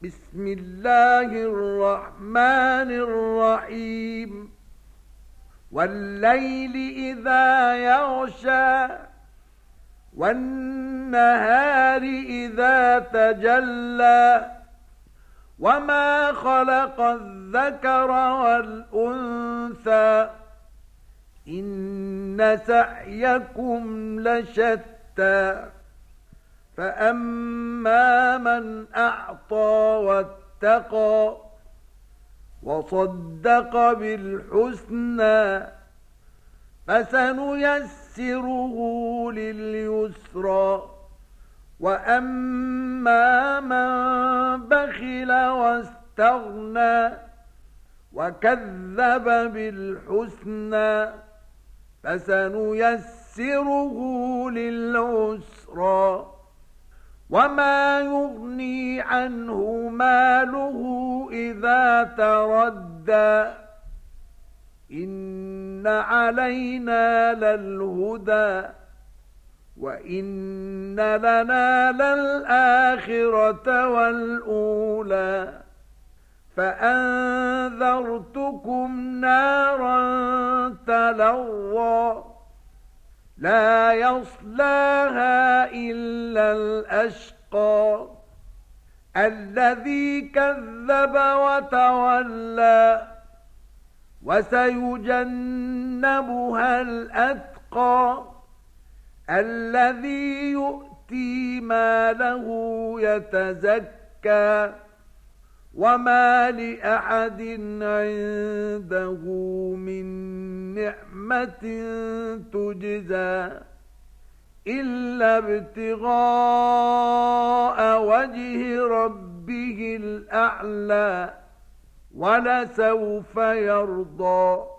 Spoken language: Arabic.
بسم الله الرحمن الرحيم والليل إذا يغشى والنهار إذا تجلى وما خلق الذكر والأنثى إن سعيكم لشتى فأما من أعطى واتقى وصدق بالحسنى فسنيسره لليسرى وأما من بخل واستغنى وكذب بالحسنى فسنيسره للعسرى وما يغني عنه ماله إذا تردى إن علينا للهدى وإن لنا للآخرة والأولى فأنذرتكم نارا تلظى لا يصلاها إلا الأشقى الذي كذب وتولى وسيجنبها الأتقى الذي يؤتي ماله يتزكى وما لأحد عنده من نعمة تجزى إلا ابتغاء وجه ربه الأعلى ولسوف يرضى.